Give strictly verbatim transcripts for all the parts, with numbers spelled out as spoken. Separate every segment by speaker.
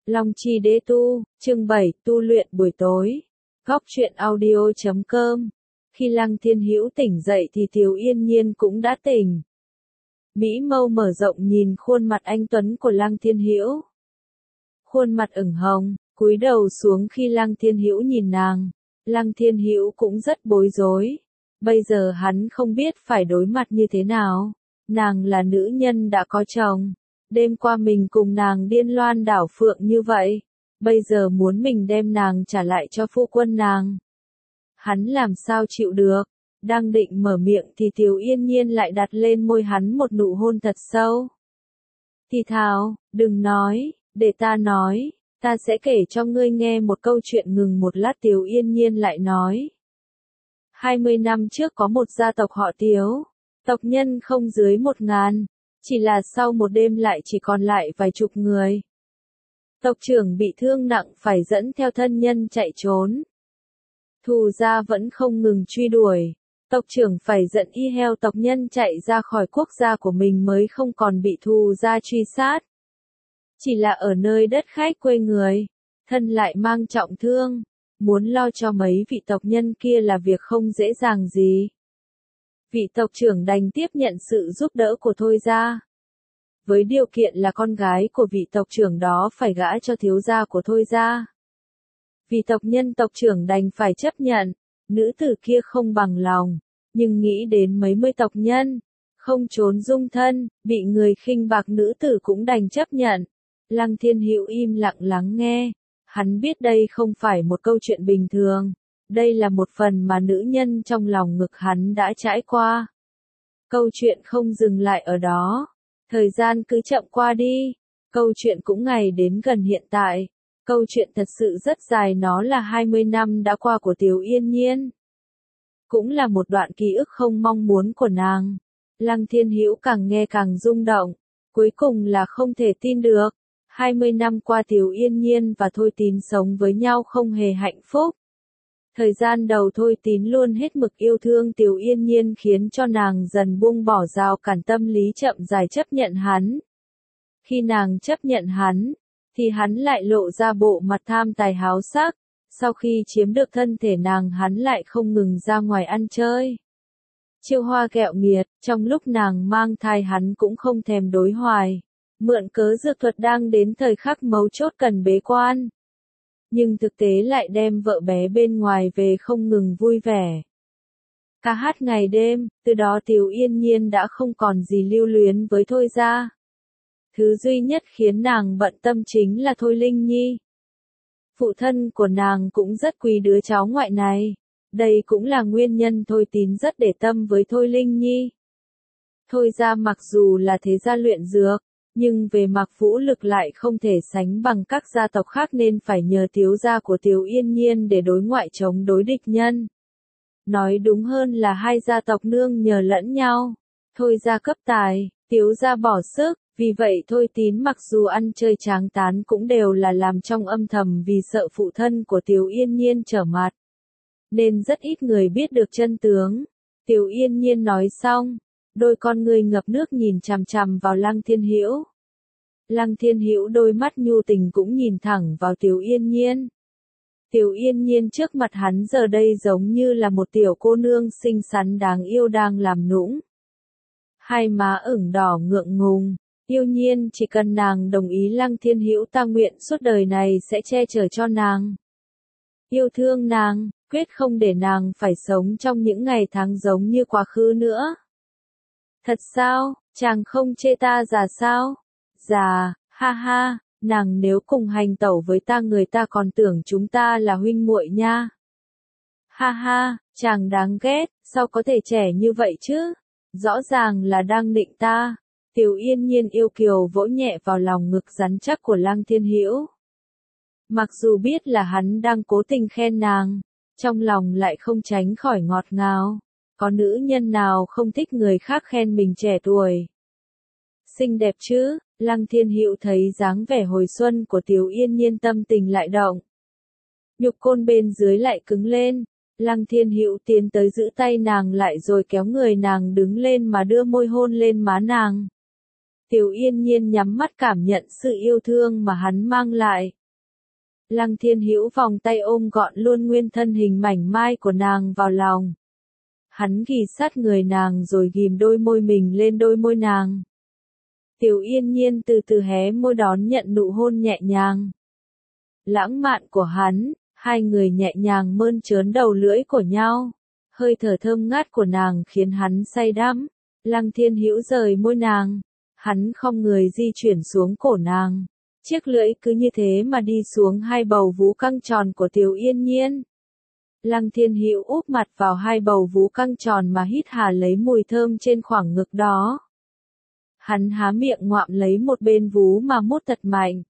Speaker 1: Long Chi Đế Tu, chương bảy, tu luyện buổi tối. Góc truyện audio chấm com. Khi Lăng Thiên Hữu tỉnh dậy thì Tiểu Yên Nhiên cũng đã tỉnh. Mỹ mâu mở rộng nhìn khuôn mặt anh tuấn của Lăng Thiên Hữu. Khuôn mặt ửng hồng, cúi đầu xuống khi Lăng Thiên Hữu nhìn nàng. Lăng Thiên Hữu cũng rất bối rối. Bây giờ hắn không biết phải đối mặt như thế nào. Nàng là nữ nhân đã có chồng. Đêm qua mình cùng nàng điên loan đảo phượng như vậy, bây giờ muốn mình đem nàng trả lại cho phu quân nàng. Hắn làm sao chịu được, đang định mở miệng thì Tiểu Yên Nhiên lại đặt lên môi hắn một nụ hôn thật sâu. Thì thào, đừng nói, để ta nói, ta sẽ kể cho ngươi nghe một câu chuyện. Ngừng một lát Tiểu Yên Nhiên lại nói. Hai mươi năm trước có một gia tộc họ Tiếu, tộc nhân không dưới một ngàn. Chỉ là sau một đêm lại chỉ còn lại vài chục người. Tộc trưởng bị thương nặng phải dẫn theo thân nhân chạy trốn. Thù gia vẫn không ngừng truy đuổi. Tộc trưởng phải dẫn y heo tộc nhân chạy ra khỏi quốc gia của mình mới không còn bị thù gia truy sát. Chỉ là ở nơi đất khách quê người, thân lại mang trọng thương. Muốn lo cho mấy vị tộc nhân kia là việc không dễ dàng gì. Vị tộc trưởng đành tiếp nhận sự giúp đỡ của Thôi gia. Với điều kiện là con gái của vị tộc trưởng đó phải gả cho thiếu gia của Thôi gia. Vị tộc nhân tộc trưởng đành phải chấp nhận, nữ tử kia không bằng lòng, nhưng nghĩ đến mấy mươi tộc nhân, không trốn dung thân, bị người khinh bạc nữ tử cũng đành chấp nhận. Lăng Thiên Hữu im lặng lắng nghe, hắn biết đây không phải một câu chuyện bình thường. Đây là một phần mà nữ nhân trong lòng ngực hắn đã trải qua. Câu chuyện không dừng lại ở đó. Thời gian cứ chậm qua đi. Câu chuyện cũng ngày đến gần hiện tại. Câu chuyện thật sự rất dài, nó là hai mươi năm đã qua của Tiểu Yên Nhiên. Cũng là một đoạn ký ức không mong muốn của nàng. Lăng Thiên Hữu càng nghe càng rung động. Cuối cùng là không thể tin được. hai mươi năm qua Tiểu Yên Nhiên và Thôi Tín sống với nhau không hề hạnh phúc. Thời gian đầu Thôi Tín luôn hết mực yêu thương Tiểu Yên Nhiên khiến cho nàng dần buông bỏ rào cản tâm lý, chậm rãi chấp nhận hắn. Khi nàng chấp nhận hắn, thì hắn lại lộ ra bộ mặt tham tài háo sắc. Sau khi chiếm được thân thể nàng, hắn lại không ngừng ra ngoài ăn chơi. Chiêu hoa kẹo nghiệt, trong lúc nàng mang thai hắn cũng không thèm đối hoài. Mượn cớ dược thuật đang đến thời khắc mấu chốt cần bế quan. Nhưng thực tế lại đem vợ bé bên ngoài về không ngừng vui vẻ. Ca hát ngày đêm, từ đó Tiểu Yên Nhiên đã không còn gì lưu luyến với Thôi gia. Thứ duy nhất khiến nàng bận tâm chính là Thôi Linh Nhi. Phụ thân của nàng cũng rất quý đứa cháu ngoại này. Đây cũng là nguyên nhân Thôi Tín rất để tâm với Thôi Linh Nhi. Thôi gia mặc dù là thế gia luyện dược, nhưng về mặt vũ lực lại không thể sánh bằng các gia tộc khác nên phải nhờ thiếu gia của Tiểu Yên Nhiên để đối ngoại chống đối địch nhân. Nói đúng hơn là hai gia tộc nương nhờ lẫn nhau. Thôi gia cấp tài, thiếu gia bỏ sức, vì vậy Thôi Tín mặc dù ăn chơi tráng tán cũng đều là làm trong âm thầm vì sợ phụ thân của Tiểu Yên Nhiên trở mặt. Nên rất ít người biết được chân tướng. Tiểu Yên Nhiên nói xong, đôi con người ngập nước nhìn chằm chằm vào Lăng Thiên Hữu. Lăng Thiên Hữu đôi mắt nhu tình cũng nhìn thẳng vào Tiểu Yên Nhiên. Tiểu Yên Nhiên trước mặt hắn giờ đây giống như là một tiểu cô nương xinh xắn đáng yêu đang làm nũng. Hai má ửng đỏ ngượng ngùng, yêu nhiên chỉ cần nàng đồng ý Lăng Thiên Hữu ta nguyện suốt đời này sẽ che chở cho nàng. Yêu thương nàng, quyết không để nàng phải sống trong những ngày tháng giống như quá khứ nữa. Thật sao, chàng không chê ta già sao? Già, ha ha, nàng nếu cùng hành tẩu với ta người ta còn tưởng chúng ta là huynh muội nha. Ha ha, chàng đáng ghét, sao có thể trẻ như vậy chứ? Rõ ràng là đang nịnh ta. Tiểu Yên Nhiên yêu kiều vỗ nhẹ vào lòng ngực rắn chắc của Lăng Thiên Hữu. Mặc dù biết là hắn đang cố tình khen nàng, trong lòng lại không tránh khỏi ngọt ngào. Có nữ nhân nào không thích người khác khen mình trẻ tuổi? Xinh đẹp chứ? Lăng Thiên Hữu thấy dáng vẻ hồi xuân của Tiểu Yên Nhiên tâm tình lại động. Nhục côn bên dưới lại cứng lên. Lăng Thiên Hữu tiến tới giữ tay nàng lại rồi kéo người nàng đứng lên mà đưa môi hôn lên má nàng. Tiểu Yên Nhiên nhắm mắt cảm nhận sự yêu thương mà hắn mang lại. Lăng Thiên Hữu vòng tay ôm gọn luôn nguyên thân hình mảnh mai của nàng vào lòng. Hắn ghì sát người nàng rồi ghim đôi môi mình lên đôi môi nàng. Tiểu Yên Nhiên từ từ hé môi đón nhận nụ hôn nhẹ nhàng, lãng mạn của hắn, hai người nhẹ nhàng mơn trớn đầu lưỡi của nhau. Hơi thở thơm ngát của nàng khiến hắn say đắm. Lăng Thiên Hữu rời môi nàng, hắn không người di chuyển xuống cổ nàng. Chiếc lưỡi cứ như thế mà đi xuống hai bầu vú căng tròn của Tiểu Yên Nhiên. Lăng Thiên Hữu úp mặt vào hai bầu vú căng tròn mà hít hà lấy mùi thơm trên khoảng ngực đó. Hắn há miệng ngoạm lấy một bên vú mà mút thật mạnh.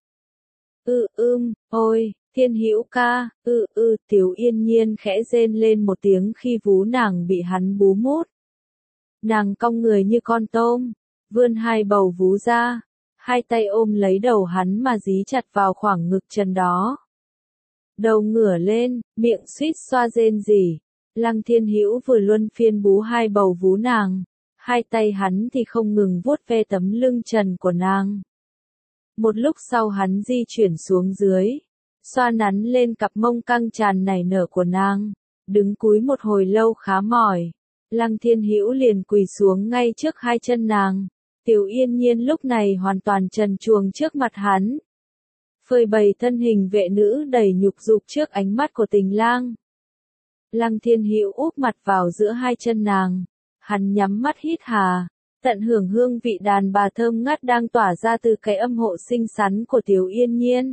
Speaker 1: Ư ưm, ôi, Thiên Hữu ca, ư ư, Tiểu Yên Nhiên khẽ rên lên một tiếng khi vú nàng bị hắn bú mút. Nàng cong người như con tôm, vươn hai bầu vú ra, hai tay ôm lấy đầu hắn mà dí chặt vào khoảng ngực trần đó. Đầu ngửa lên, miệng suýt xoa rên rỉ. Lăng Thiên Hữu vừa luân phiên bú hai bầu vú nàng, hai tay hắn thì không ngừng vuốt ve tấm lưng trần của nàng. Một lúc sau hắn di chuyển xuống dưới, xoa nắn lên cặp mông căng tràn nảy nở của nàng, đứng cúi một hồi lâu khá mỏi. Lăng Thiên Hữu liền quỳ xuống ngay trước hai chân nàng. Tiểu Yên Nhiên lúc này hoàn toàn trần truồng trước mặt hắn, phơi bày thân hình vệ nữ đầy nhục dục trước ánh mắt của tình lang. Lăng Thiên Hữu úp mặt vào giữa hai chân nàng, hắn nhắm mắt hít hà, tận hưởng hương vị đàn bà thơm ngát đang tỏa ra từ cái âm hộ xinh xắn của Tiểu Yên Nhiên.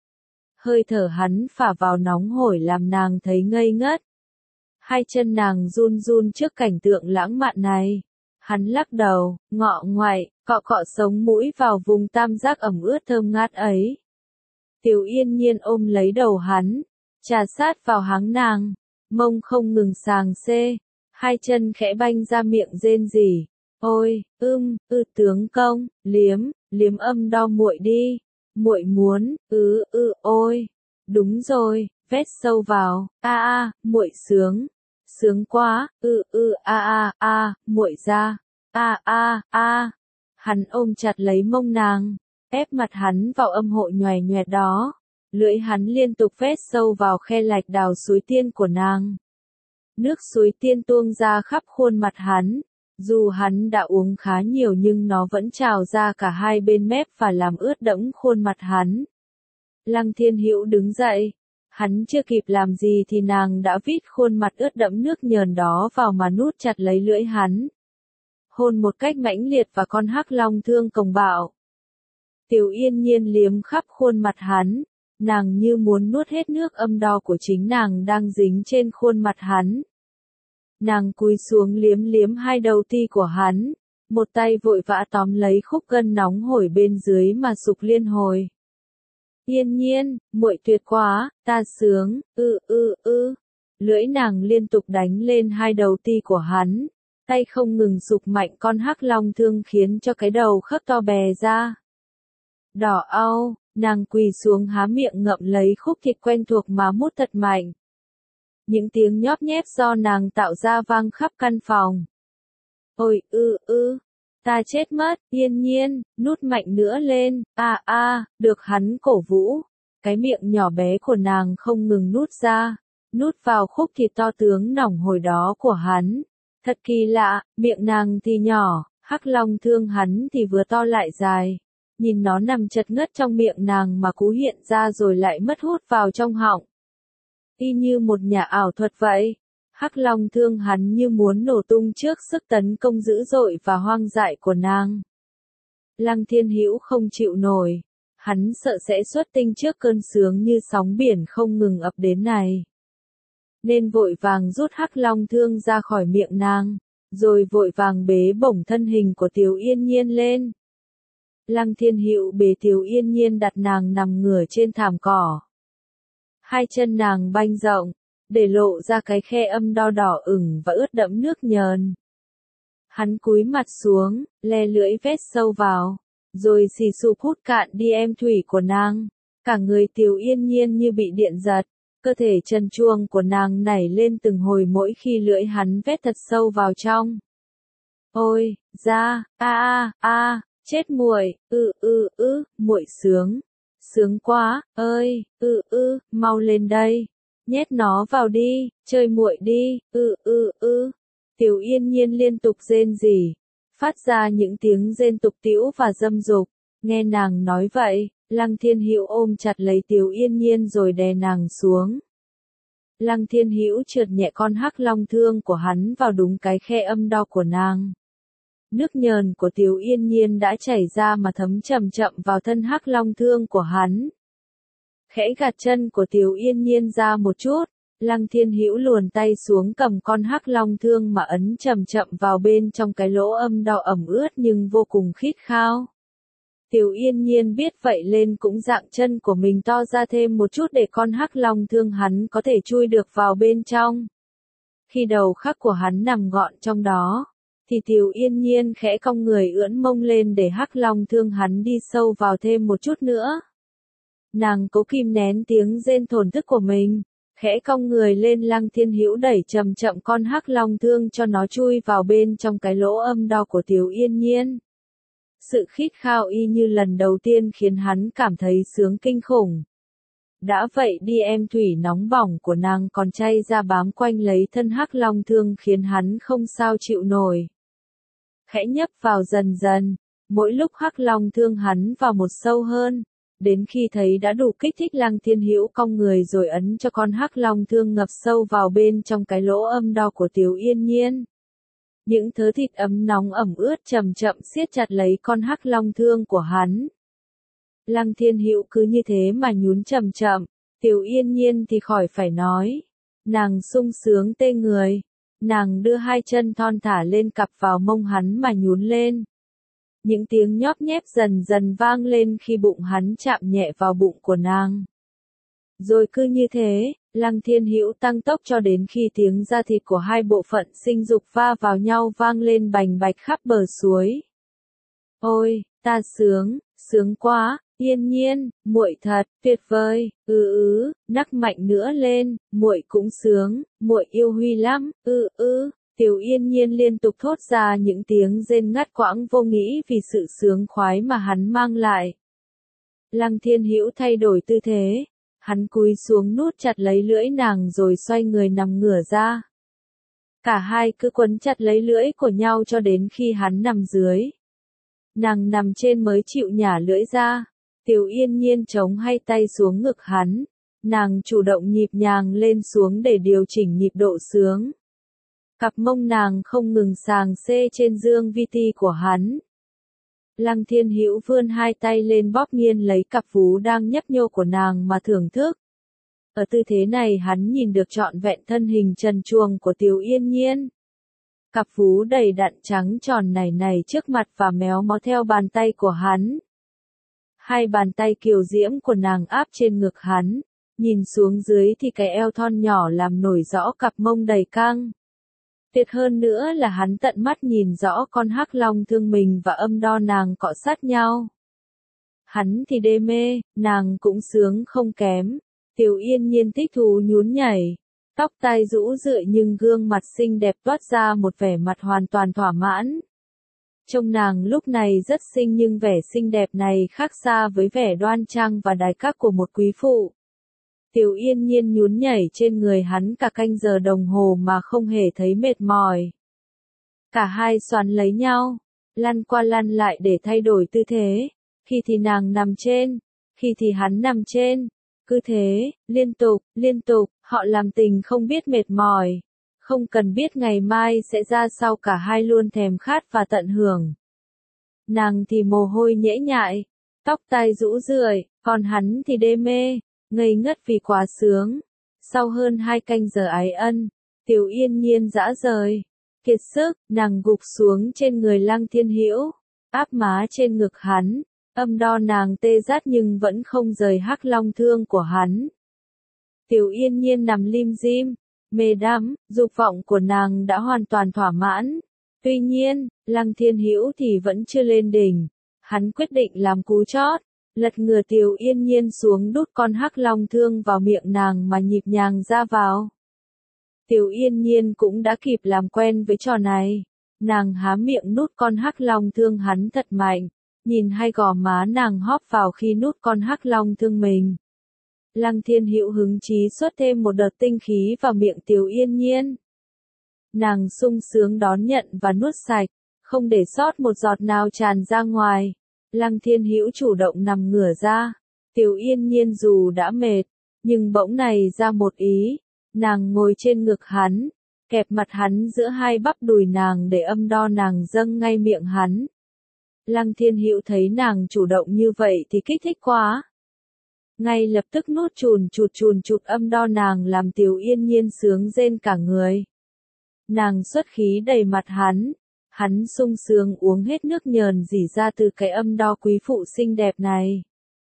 Speaker 1: Hơi thở hắn phả vào nóng hổi làm nàng thấy ngây ngất. Hai chân nàng run run trước cảnh tượng lãng mạn này. Hắn lắc đầu, ngọ ngoại, cọ cọ sống mũi vào vùng tam giác ẩm ướt thơm ngát ấy. Tiểu Yên Nhiên ôm lấy đầu hắn, trà sát vào háng nàng, mông không ngừng sàng xê, hai chân khẽ banh ra miệng rên rỉ. Ôi, ưm, ư tướng công, liếm, liếm âm đo muội đi, muội muốn, ứ, ư, ôi, đúng rồi, vét sâu vào, a a, muội sướng, sướng quá, ư, ư, a a, a, muội ra, a a, a. Hắn ôm chặt lấy mông nàng, ép mặt hắn vào âm hộ nhòe nhòe đó, lưỡi hắn liên tục vét sâu vào khe lạch đào suối tiên của nàng. Nước suối tiên tuôn ra khắp khuôn mặt hắn, dù hắn đã uống khá nhiều nhưng nó vẫn trào ra cả hai bên mép và làm ướt đẫm khuôn mặt hắn. Lăng Thiên Hữu đứng dậy, hắn chưa kịp làm gì thì nàng đã vít khuôn mặt ướt đẫm nước nhờn đó vào mà nút chặt lấy lưỡi hắn. Hôn một cách mãnh liệt và con hắc long thương cồng bạo. Tiểu Yên Nhiên liếm khắp khuôn mặt hắn, nàng như muốn nuốt hết nước âm đo của chính nàng đang dính trên khuôn mặt hắn. Nàng cúi xuống liếm liếm hai đầu ti của hắn, một tay vội vã tóm lấy khúc gân nóng hổi bên dưới mà sục liên hồi. Yên Nhiên, muội tuyệt quá, ta sướng, ư ư ư. Lưỡi nàng liên tục đánh lên hai đầu ti của hắn, tay không ngừng sục mạnh con hắc long thương khiến cho cái đầu khớp to bè ra. Đỏ au, nàng quỳ xuống há miệng ngậm lấy khúc thịt quen thuộc mà mút thật mạnh. Những tiếng nhóp nhép do nàng tạo ra vang khắp căn phòng. Ôi ư ư, ta chết mất, Yên Nhiên, nút mạnh nữa lên, a a, được hắn cổ vũ. Cái miệng nhỏ bé của nàng không ngừng nút ra, nút vào khúc thịt to tướng nỏng hồi đó của hắn. Thật kỳ lạ, miệng nàng thì nhỏ, hắc long thương hắn thì vừa to lại dài. Nhìn nó nằm chật ngất trong miệng nàng mà cú hiện ra rồi lại mất hút vào trong họng. Y như một nhà ảo thuật vậy. Hắc long thương hắn như muốn nổ tung trước sức tấn công dữ dội và hoang dại của nàng. Lăng Thiên Hữu không chịu nổi. Hắn sợ sẽ xuất tinh trước cơn sướng như sóng biển không ngừng ập đến này. Nên vội vàng rút hắc long thương ra khỏi miệng nàng, rồi vội vàng bế bổng thân hình của Tiểu Yên Nhiên lên. Lăng Thiên Hữu bế Tiểu Yên Nhiên đặt nàng nằm ngửa trên thảm cỏ. Hai chân nàng banh rộng, để lộ ra cái khe âm đo đỏ ửng và ướt đẫm nước nhờn. Hắn cúi mặt xuống, le lưỡi vét sâu vào, rồi xì sụp hút cạn đi em thủy của nàng. Cả người Tiểu Yên Nhiên như bị điện giật, cơ thể trần truồng của nàng nảy lên từng hồi mỗi khi lưỡi hắn vét thật sâu vào trong. Ôi, ra, a a a, chết muội, ư ư ư, muội sướng, sướng quá, ơi, ư ư, mau lên đây, nhét nó vào đi, chơi muội đi, ư ư ư. Tiểu Yên Nhiên liên tục rên rỉ, phát ra những tiếng rên tục tĩu và dâm dục. Nghe nàng nói vậy, Lăng Thiên Hữu ôm chặt lấy Tiểu Yên Nhiên rồi đè nàng xuống. Lăng Thiên Hữu trượt nhẹ con hắc long thương của hắn vào đúng cái khe âm đo của nàng. Nước nhờn của Tiểu Yên Nhiên đã chảy ra mà thấm chậm chậm vào thân hắc long thương của hắn. Khẽ gạt chân của Tiểu Yên Nhiên ra một chút, Lăng Thiên Hữu luồn tay xuống cầm con hắc long thương mà ấn chậm chậm vào bên trong cái lỗ âm đo ẩm ướt nhưng vô cùng khít khao. Tiểu Yên Nhiên biết vậy lên cũng dạng chân của mình to ra thêm một chút để con hắc long thương hắn có thể chui được vào bên trong. Khi đầu khắc của hắn nằm gọn trong đó, thì Tiểu Yên Nhiên khẽ cong người ưỡn mông lên để hắc long thương hắn đi sâu vào thêm một chút nữa. Nàng cố kìm nén tiếng rên thổn thức của mình, khẽ cong người lên. Lăng Thiên Hữu đẩy chậm chậm con hắc long thương cho nó chui vào bên trong cái lỗ âm đo của Tiểu Yên Nhiên. Sự khít khao y như lần đầu tiên khiến hắn cảm thấy sướng kinh khủng. Đã vậy đi em thủy nóng bỏng của nàng còn chay ra bám quanh lấy thân hắc long thương khiến hắn không sao chịu nổi. Khẽ nhấp vào dần dần, mỗi lúc hắc long thương hắn vào một sâu hơn, đến khi thấy đã đủ kích thích Lăng Thiên Hữu cong người rồi ấn cho con hắc long thương ngập sâu vào bên trong cái lỗ âm đo của Tiểu Yên Nhiên. Những thớ thịt ấm nóng ẩm ướt chậm chậm siết chặt lấy con hắc long thương của hắn. Lăng Thiên Hữu cứ như thế mà nhún chậm chậm, Tiểu Yên Nhiên thì khỏi phải nói. Nàng sung sướng tê người, nàng đưa hai chân thon thả lên cặp vào mông hắn mà nhún lên. Những tiếng nhóp nhép dần dần vang lên khi bụng hắn chạm nhẹ vào bụng của nàng. Rồi cứ như thế, Lăng Thiên Hữu tăng tốc cho đến khi tiếng da thịt của hai bộ phận sinh dục va vào nhau vang lên bành bạch khắp bờ suối. Ôi, ta sướng, sướng quá, Yên Nhiên, muội thật tuyệt vời, ư ư, nắc mạnh nữa lên, muội cũng sướng, muội yêu Huy lắm, ư ư. Tiểu Yên Nhiên liên tục thốt ra những tiếng rên ngắt quãng vô nghĩ vì sự sướng khoái mà hắn mang lại. Lăng Thiên Hữu thay đổi tư thế, hắn cúi xuống nút chặt lấy lưỡi nàng rồi xoay người nằm ngửa ra. Cả hai cứ quấn chặt lấy lưỡi của nhau cho đến khi hắn nằm dưới. Nàng nằm trên mới chịu nhả lưỡi ra. Tiểu Yên Nhiên chống hai tay xuống ngực hắn. Nàng chủ động nhịp nhàng lên xuống để điều chỉnh nhịp độ sướng. Cặp mông nàng không ngừng sàng xê trên dương vi ti của hắn. Lăng Thiên Hữu vươn hai tay lên bóp nghiên lấy cặp vú đang nhấp nhô của nàng mà thưởng thức. Ở tư thế này hắn nhìn được trọn vẹn thân hình trần truồng của Tiểu Yên Nhiên. Cặp vú đầy đặn trắng tròn nảy nảy trước mặt và méo mó theo bàn tay của hắn. Hai bàn tay kiều diễm của nàng áp trên ngực hắn, nhìn xuống dưới thì cái eo thon nhỏ làm nổi rõ cặp mông đầy căng. Tuyệt hơn nữa là hắn tận mắt nhìn rõ con hắc long thương mình và âm đo nàng cọ sát nhau. Hắn thì đê mê, nàng cũng sướng không kém. Tiểu Yên Nhiên thích thú nhún nhảy, tóc tai rũ rượi nhưng gương mặt xinh đẹp toát ra một vẻ mặt hoàn toàn thỏa mãn. Trông nàng lúc này rất xinh nhưng vẻ xinh đẹp này khác xa với vẻ đoan trang và đài các của một quý phụ. Tiểu Yên Nhiên nhún nhảy trên người hắn cả canh giờ đồng hồ mà không hề thấy mệt mỏi. Cả hai xoắn lấy nhau, lăn qua lăn lại để thay đổi tư thế, khi thì nàng nằm trên, khi thì hắn nằm trên. Cứ thế, liên tục, liên tục, họ làm tình không biết mệt mỏi. Không cần biết ngày mai sẽ ra sao cả hai luôn thèm khát và tận hưởng. Nàng thì mồ hôi nhễ nhại, tóc tai rũ rượi, còn hắn thì đê mê, ngây ngất vì quá sướng. Sau hơn hai canh giờ ái ân, Tiểu Yên Nhiên dã rời, kiệt sức, nàng gục xuống trên người Lăng Thiên Hữu, áp má trên ngực hắn. Âm đo nàng tê rát nhưng vẫn không rời hắc long thương của hắn. Tiểu Yên Nhiên nằm lim dim, mê đắm, dục vọng của nàng đã hoàn toàn thỏa mãn. Tuy nhiên, Lăng Thiên Hữu thì vẫn chưa lên đỉnh. Hắn quyết định làm cú chót, lật ngửa Tiểu Yên Nhiên xuống đút con hắc long thương vào miệng nàng mà nhịp nhàng ra vào. Tiểu Yên Nhiên cũng đã kịp làm quen với trò này. Nàng há miệng nút con hắc long thương hắn thật mạnh. nhìn hai gò má nàng hóp vào khi nút con hắc long thương mình. Lăng Thiên Hữu hứng chí xuất thêm một đợt tinh khí vào miệng Tiểu Yên Nhiên. Nàng sung sướng đón nhận và nuốt sạch, không để sót một giọt nào tràn ra ngoài. Lăng Thiên Hữu chủ động nằm ngửa ra. Tiểu Yên Nhiên dù đã mệt, nhưng bỗng này ra một ý. Nàng ngồi trên ngực hắn, kẹp mặt hắn giữa hai bắp đùi nàng để âm đo nàng dâng ngay miệng hắn. Lăng Thiên Hữu thấy nàng chủ động như vậy thì kích thích quá. Ngay lập tức nuốt chùn chụt chùn chụt âm đo nàng làm Tiểu Yên Nhiên sướng rên cả người. Nàng xuất khí đầy mặt hắn, hắn sung sướng uống hết nước nhờn rỉ ra từ cái âm đo quý phụ xinh đẹp này.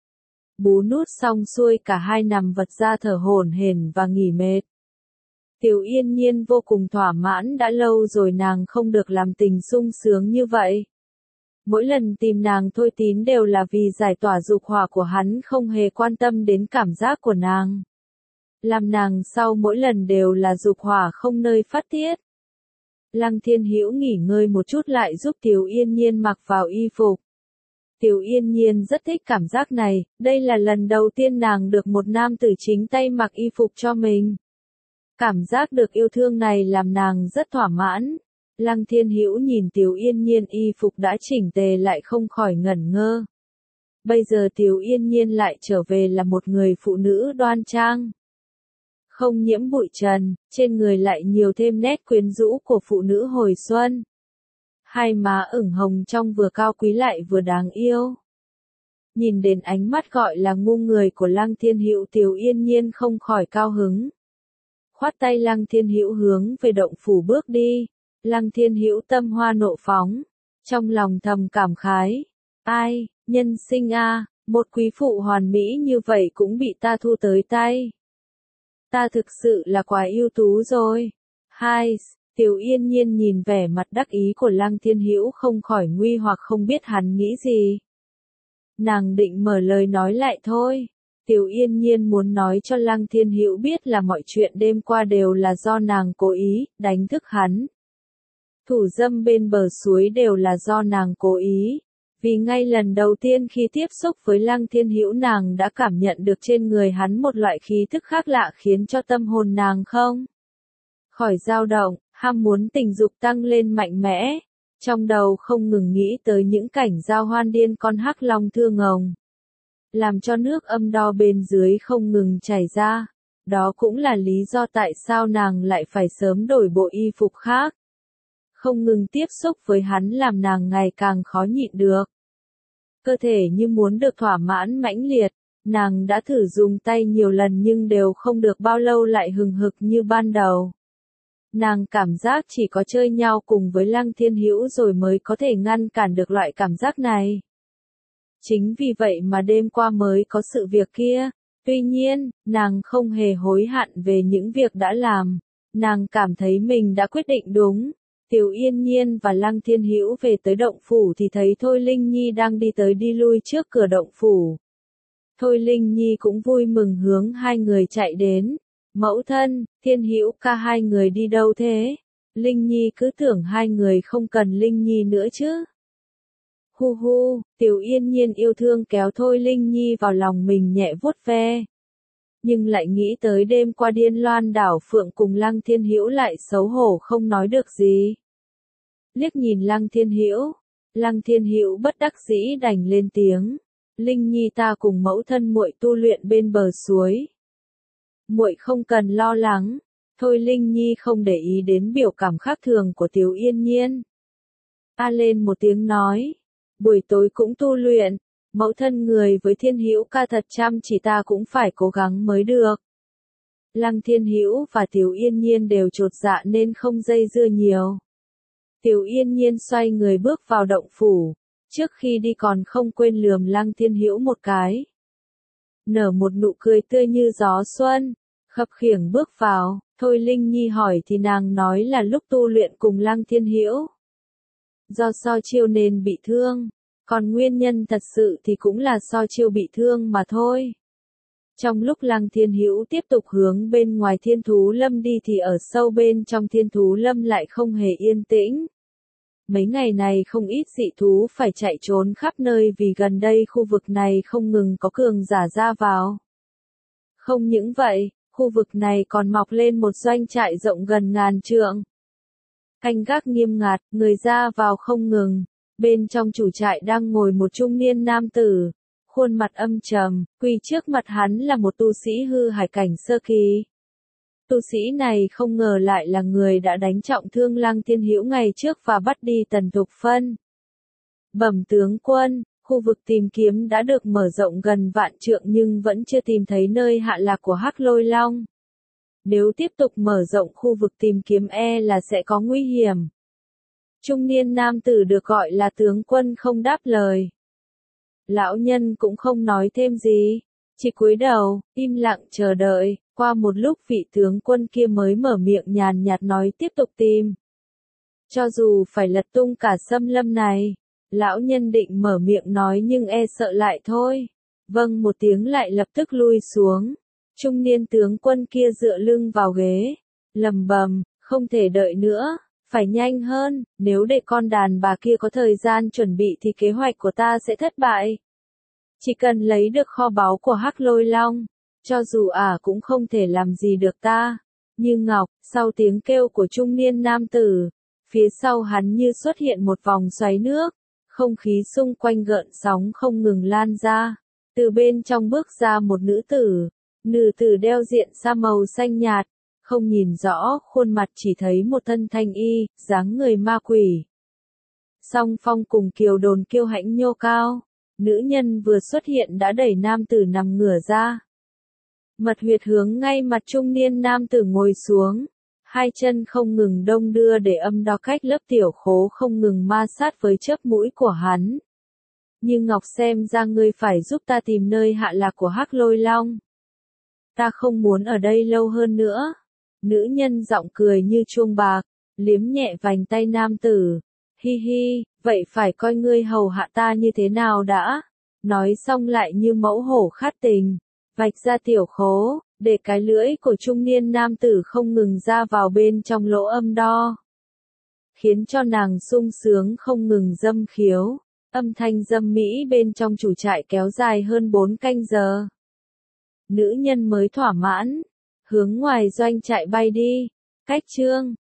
Speaker 1: Bú nút xong xuôi cả hai nằm vật ra thở hổn hển và nghỉ mệt. Tiểu Yên Nhiên vô cùng thỏa mãn, đã lâu rồi nàng không được làm tình sung sướng như vậy. Mỗi lần tìm nàng Thôi Tín đều là vì giải tỏa dục hỏa của hắn, không hề quan tâm đến cảm giác của nàng. Làm nàng sau mỗi lần đều là dục hỏa không nơi phát tiết. Lăng Thiên Hữu nghỉ ngơi một chút lại giúp Tiểu Yên Nhiên mặc vào y phục. Tiểu Yên Nhiên rất thích cảm giác này, đây là lần đầu tiên nàng được một nam tử chính tay mặc y phục cho mình. Cảm giác được yêu thương này làm nàng rất thỏa mãn. Lăng Thiên Hữu nhìn Tiểu Yên Nhiên y phục đã chỉnh tề lại không khỏi ngẩn ngơ. Bây giờ Tiểu Yên Nhiên lại trở về là một người phụ nữ đoan trang. Không nhiễm bụi trần, trên người lại nhiều thêm nét quyến rũ của phụ nữ hồi xuân. Hai má ửng hồng trong vừa cao quý lại vừa đáng yêu. Nhìn đến ánh mắt gọi là ngu người của Lăng Thiên Hữu, Tiểu Yên Nhiên không khỏi cao hứng. Khoát tay Lăng Thiên Hữu hướng về động phủ bước đi. Lăng Thiên Hữu tâm hoa nộ phóng, trong lòng thầm cảm khái. Ai, nhân sinh a, một quý phụ hoàn mỹ như vậy cũng bị ta thu tới tay. Ta thực sự là quá ưu tú rồi. Hai, Tiểu Yên Nhiên nhìn vẻ mặt đắc ý của Lăng Thiên Hữu không khỏi nguy hoặc không biết hắn nghĩ gì. Nàng định mở lời nói lại thôi. Tiểu Yên Nhiên muốn nói cho Lăng Thiên Hữu biết là mọi chuyện đêm qua đều là do nàng cố ý, đánh thức hắn. Thủ dâm bên bờ suối đều là do nàng cố ý. Vì ngay lần đầu tiên khi tiếp xúc với Lăng Thiên Hữu nàng đã cảm nhận được trên người hắn một loại khí thức khác lạ khiến cho tâm hồn nàng không khỏi dao động, ham muốn tình dục tăng lên mạnh mẽ. Trong đầu không ngừng nghĩ tới những cảnh giao hoan điên con hắc long thương ngồng. Làm cho nước âm đo bên dưới không ngừng chảy ra. Đó cũng là lý do tại sao nàng lại phải sớm đổi bộ y phục khác. Không ngừng tiếp xúc với hắn làm nàng ngày càng khó nhịn được. Cơ thể như muốn được thỏa mãn mãnh liệt, nàng đã thử dùng tay nhiều lần nhưng đều không được bao lâu lại hừng hực như ban đầu. Nàng cảm giác chỉ có chơi nhau cùng với Lăng Thiên Hữu rồi mới có thể ngăn cản được loại cảm giác này. Chính vì vậy mà đêm qua mới có sự việc kia. Tuy nhiên, nàng không hề hối hận về những việc đã làm. Nàng cảm thấy mình đã quyết định đúng. Tiểu Yên Nhiên và Lăng Thiên Hữu về tới động phủ thì thấy Thôi Linh Nhi đang đi tới đi lui trước cửa động phủ. Thôi Linh Nhi cũng vui mừng hướng hai người chạy đến. Mẫu thân, Thiên Hữu ca hai người đi đâu thế? Linh Nhi cứ tưởng hai người không cần Linh Nhi nữa chứ. Hu hu, Tiểu Yên Nhiên yêu thương kéo Thôi Linh Nhi vào lòng mình nhẹ vuốt ve. Nhưng lại nghĩ tới đêm qua Điên Loan đảo Phượng cùng Lăng Thiên Hữu lại xấu hổ không nói được gì. Liếc nhìn Lăng Thiên Hữu, Lăng Thiên Hữu bất đắc dĩ đành lên tiếng. Linh Nhi ta cùng mẫu thân muội tu luyện bên bờ suối. Muội không cần lo lắng. Thôi Linh Nhi không để ý đến biểu cảm khác thường của Tiểu Yên Nhiên. A lên một tiếng nói. Buổi tối cũng tu luyện. Mẫu thân người với Thiên Hữu ca thật chăm chỉ, ta cũng phải cố gắng mới được. Lăng Thiên Hữu và Tiểu Yên Nhiên đều chột dạ nên không dây dưa nhiều. Tiểu Yên Nhiên xoay người bước vào động phủ. Trước khi đi còn không quên lườm Lăng Thiên Hữu một cái. Nở một nụ cười tươi như gió xuân. Khập khiễng bước vào. Thôi Linh Nhi hỏi thì nàng nói là lúc tu luyện cùng Lăng Thiên Hữu. Do So Chiêu nên bị thương. Còn nguyên nhân thật sự thì cũng là So Chiêu bị thương mà thôi. Trong lúc Lăng Thiên Hữu tiếp tục hướng bên ngoài Thiên Thú Lâm đi thì ở sâu bên trong Thiên Thú Lâm lại không hề yên tĩnh. Mấy ngày này không ít dị thú phải chạy trốn khắp nơi vì gần đây khu vực này không ngừng có cường giả ra vào. Không những vậy, khu vực này còn mọc lên một doanh trại rộng gần ngàn trượng. Canh gác nghiêm ngặt, người ra vào không ngừng. Bên trong chủ trại đang ngồi một trung niên nam tử, khuôn mặt âm trầm, quỳ trước mặt hắn là một tu sĩ hư hải cảnh sơ kỳ. Tu sĩ này không ngờ lại là người đã đánh trọng thương Lăng Thiên Hữu ngày trước và bắt đi Tần Thục Phân. Bẩm tướng quân, khu vực tìm kiếm đã được mở rộng gần vạn trượng nhưng vẫn chưa tìm thấy nơi hạ lạc của Hắc Lôi Long. Nếu tiếp tục mở rộng khu vực tìm kiếm e là sẽ có nguy hiểm. Trung niên nam tử được gọi là tướng quân không đáp lời. Lão nhân cũng không nói thêm gì, chỉ cúi đầu, im lặng chờ đợi. Qua một lúc vị tướng quân kia mới mở miệng nhàn nhạt nói tiếp tục tìm. Cho dù phải lật tung cả xâm lâm này, lão nhân định mở miệng nói nhưng e sợ lại thôi. Vâng một tiếng lại lập tức lui xuống. Trung niên tướng quân kia dựa lưng vào ghế, lầm bầm, không thể đợi nữa, phải nhanh hơn, nếu để con đàn bà kia có thời gian chuẩn bị thì kế hoạch của ta sẽ thất bại. Chỉ cần lấy được kho báu của Hắc Lôi Long, cho dù ả à cũng không thể làm gì được ta. Như Ngọc, sau tiếng kêu của trung niên nam tử, phía sau hắn như xuất hiện một vòng xoáy nước, không khí xung quanh gợn sóng không ngừng lan ra. Từ bên trong bước ra một nữ tử, nữ tử đeo diện sa màu xanh nhạt, không nhìn rõ khuôn mặt chỉ thấy một thân thanh y, dáng người ma quỷ. Song phong cùng kiều đồn kiêu hãnh nhô cao, nữ nhân vừa xuất hiện đã đẩy nam tử nằm ngửa ra. Mật huyệt hướng ngay mặt trung niên nam tử ngồi xuống, hai chân không ngừng đông đưa để âm đo cách lớp tiểu khố không ngừng ma sát với chớp mũi của hắn. Như Ngọc xem ra ngươi phải giúp ta tìm nơi hạ lạc của Hắc Lôi Long. Ta không muốn ở đây lâu hơn nữa. Nữ nhân giọng cười như chuông bạc, liếm nhẹ vành tay nam tử. Hi hi, vậy phải coi ngươi hầu hạ ta như thế nào đã. Nói xong lại như mẫu hổ khát tình, vạch ra tiểu khố, để cái lưỡi của trung niên nam tử không ngừng ra vào bên trong lỗ âm đo. Khiến cho nàng sung sướng không ngừng dâm khiếu, âm thanh dâm mỹ bên trong chủ trại kéo dài hơn bốn canh giờ. Nữ nhân mới thỏa mãn, hướng ngoài doanh trại bay đi. Cách chương